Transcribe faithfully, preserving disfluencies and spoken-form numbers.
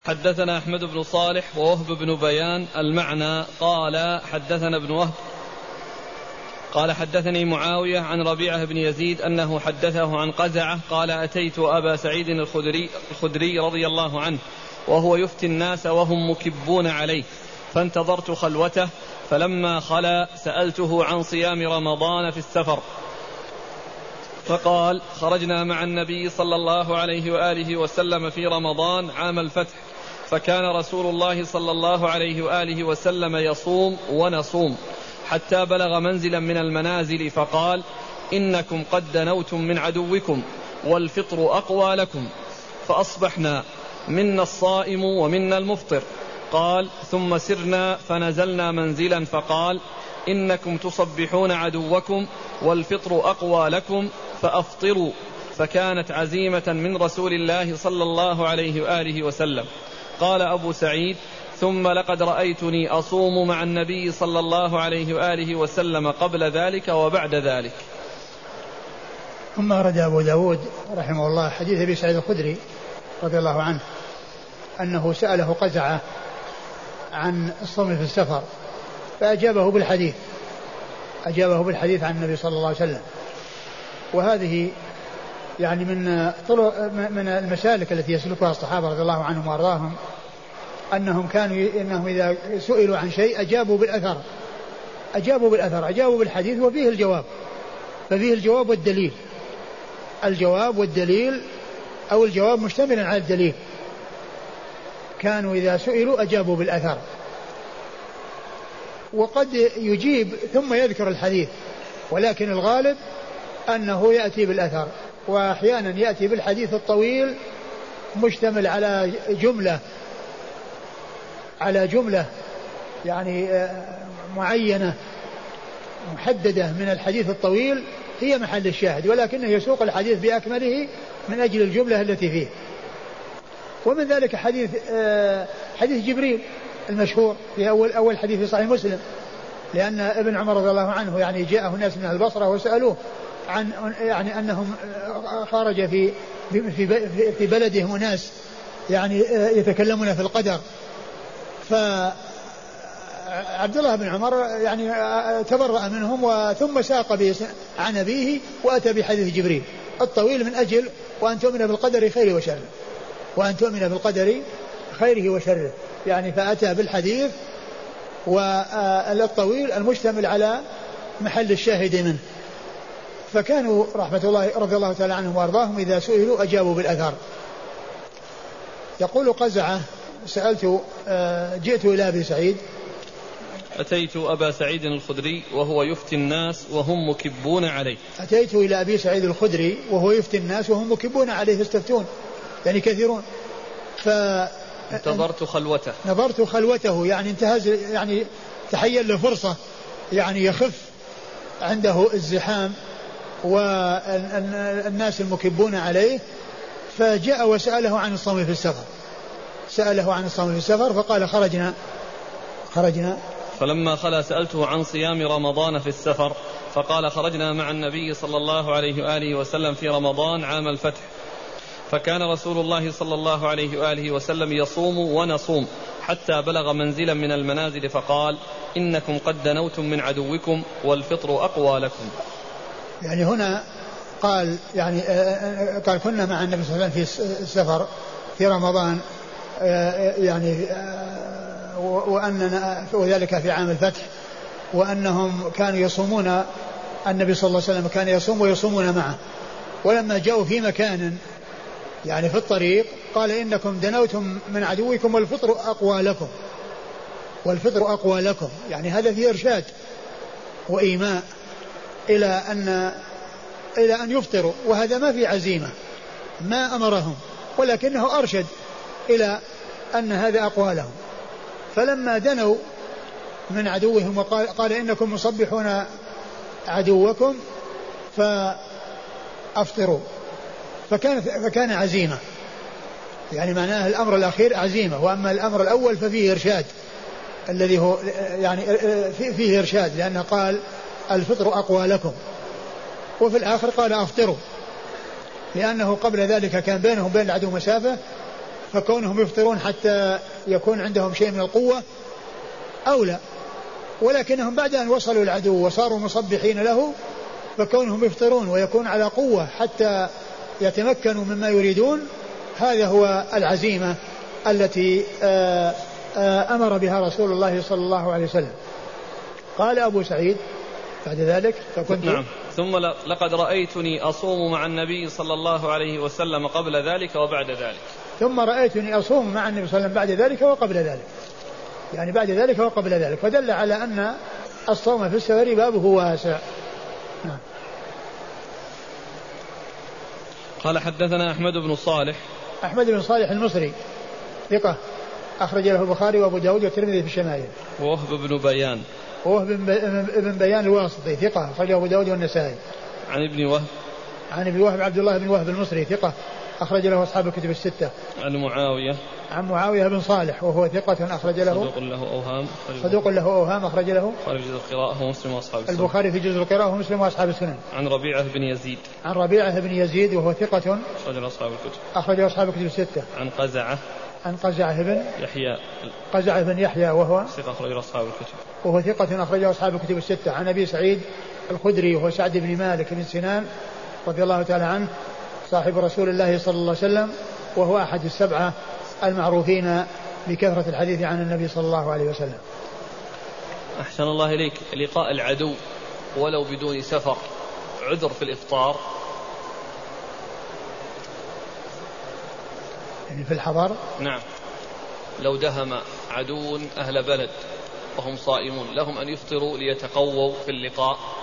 حدثنا أحمد بن صالح ووهب بن بيان المعنى قال حدثنا ابن وهب قال حدثني معاوية عن ربيعة بن يزيد أنه حدثه عن قزعة قال أتيت أبا سعيد الخدري, الخدري رضي الله عنه وهو يفتي الناس وهم مكبون عليه فانتظرت خلوته فلما خلا سألته عن صيام رمضان في السفر فقال خرجنا مع النبي صلى الله عليه وآله وسلم في رمضان عام الفتح فكان رسول الله صلى الله عليه وآله وسلم يصوم ونصوم حتى بلغ منزلا من المنازل فقال إنكم قد دنوتم من عدوكم والفطر أقوى لكم فأصبحنا منا الصائم ومنا المفطر قال ثم سرنا فنزلنا منزلا فقال إنكم تصبحون عدوكم والفطر أقوى لكم فأفطروا فكانت عزيمة من رسول الله صلى الله عليه وآله وسلم. قال أبو سعيد ثم لقد رأيتني أصوم مع النبي صلى الله عليه وآله وسلم قبل ذلك وبعد ذلك. ثم أرد أبو داود رحمه الله حديث أبي سعيد الخدري رضي الله عنه أنه سأله قزعة عن الصوم في السفر فأجابه بالحديث أجابه بالحديث عن النبي صلى الله عليه وسلم. وهذه يعني من طرق من المسالك التي يسلكها الصحابة رضي الله عنهم وأرضاهم أنهم كانوا إنهم إذا سئلوا عن شيء أجابوا بالأثر أجابوا بالأثر أجابوا بالحديث وفيه الجواب ففيه الجواب والدليل الجواب والدليل أو الجواب مشتملا على الدليل. كانوا إذا سئلوا أجابوا بالأثر وقد يجيب ثم يذكر الحديث ولكن الغالب أنه يأتي بالأثر وأحيانا يأتي بالحديث الطويل مشتمل على جملة على جملة يعني معينة محددة من الحديث الطويل هي محل الشاهد ولكنه يسوق الحديث بأكمله من أجل الجملة التي فيه. ومن ذلك حديث حديث جبريل المشهور في أول أول حديث في صحيح مسلم لأن ابن عمر رضي الله عنه يعني جاءه ناس من البصرة وسألوه عن يعني أنهم خرج في في في بلدهم ناس يعني يتكلمون في القدر فعبد الله بن عمر يعني تبرأ منهم وثم ساق عن أبيه وأتى بحديث جبريل الطويل من أجل وأن تؤمن بالقدر خيره وشره وأن تؤمن بالقدر خيره وشره يعني فأتى بالحديث والطويل المشتمل على محل الشاهد منه. فكانوا رحمة الله رضي الله تعالى عنهم وأرضاهم إذا سئلوا أجابوا بالأثر. يقول قزعة سألت جئت إلى أبي سعيد أتيت أبا سعيد الخدري وهو يفتي الناس وهم مكبون عليه أتيت إلى أبي سعيد الخدري وهو يفتي الناس وهم مكبون عليه يستفتون يعني كثيرون. ف انتظرت خلوته نظرت خلوته يعني انتهز يعني تحيل له فرصة يعني يخف عنده الزحام والناس المكبون عليه فجاء وسأله عن الصوم في السفر سأله عن الصوم في السفر فقال خرجنا خرجنا فلما خلا سألته عن صيام رمضان في السفر فقال خرجنا مع النبي صلى الله عليه وآله وسلم في رمضان عام الفتح فكان رسول الله صلى الله عليه وآله وسلم يصوم ونصوم حتى بلغ منزلا من المنازل فقال إنكم قد دنوتم من عدوكم والفطر أقوى لكم. يعني هنا قال يعني قال كنا مع النبي صلى الله عليه وسلم في السفر في رمضان يعني وأننا وذلك في عام الفتح وأنهم كانوا يصومون النبي صلى الله عليه وسلم كان يصوم ويصومون معه ولما جاءوا في مكان يعني في الطريق قال إنكم دنوتم من عدوكم والفطر أقوى لكم والفطر أقوى لكم يعني هذا فيه إرشاد وإيماء إلى أن إلى أن يفطروا وهذا ما في عزيمة ما أمرهم ولكنه أرشد إلى أن هذا أقوى لهم. فلما دنوا من عدوهم وقال قال إنكم مصبحون عدوكم فأفطروا فكان فكان عزيمة يعني معناه الأمر الأخير عزيمة وأما الأمر الأول ففيه إرشاد الذي هو يعني فيه إرشاد لأنه قال الفطر أقوى لكم وفي الآخر قال أفطروا لأنه قبل ذلك كان بينهم بين العدو مسافة فكونهم يفطرون حتى يكون عندهم شيء من القوة أولى، ولكنهم بعد أن وصلوا العدو وصاروا مصبحين له فكونهم يفطرون ويكون على قوة حتى يتمكنوا مما يريدون، هذا هو العزيمة التي آآ آآ أمر بها رسول الله صلى الله عليه وسلم. قال أبو سعيد بعد ذلك فكنت نعم ثم لقد رأيتني أصوم مع النبي صلى الله عليه وسلم قبل ذلك وبعد ذلك. ثم رأيتني أصوم مع النبي صلى الله عليه وسلم بعد ذلك وقبل ذلك، يعني بعد ذلك وقبل ذلك، فدل على أن الصوم في السفر بابه واسع. نعم. قال حدثنا أحمد بن صالح. أحمد بن صالح المصري ثقة أخرج له البخاري وأبو داود والترمذي في الشمائل. ووهب بن بيان. ووهب بن بيان الواسطي ثقة أخرجه أبو داود والنسائي. عن ابن وهب. عن ابن وهب عبد الله بن وهب المصري ثقة أخرج له أصحاب الكتب الستة. عن معاوية. عن معاوية بن صالح وهو ثقة أخرج له. صدوق له أوهام. صدوق له أوهام أخرج له. البخاري في جزء القراءة ومسلم وأصحاب السنن. البخاري في جزء القراءة ومسلم وأصحاب السنن. عن ربيعة بن يزيد. عن ربيعة بن يزيد وهو ثقة أخرج له أصحاب الكتب. أخرج له أصحاب الكتب الستة. عن قزعة. عن قزعة بن يحيى. قزعة بن يحيى وهو ثقة أخرج له أصحاب الكتب. وهو ثقة أخرج له أصحاب الكتب الستة. عن أبي سعيد الخدري وهو سعد بن مالك بن سنان رضي الله تعالى عنه صاحب رسول الله صلى الله عليه وسلم، وهو أحد السبعة المعروفين بكثرة الحديث عن النبي صلى الله عليه وسلم. أحسن الله إليك. لقاء العدو ولو بدون سفر عذر في الإفطار؟ يعني في الحضر؟ نعم. لو دهم عدو أهل بلد وهم صائمون لهم أن يفطروا ليتقووا في اللقاء؟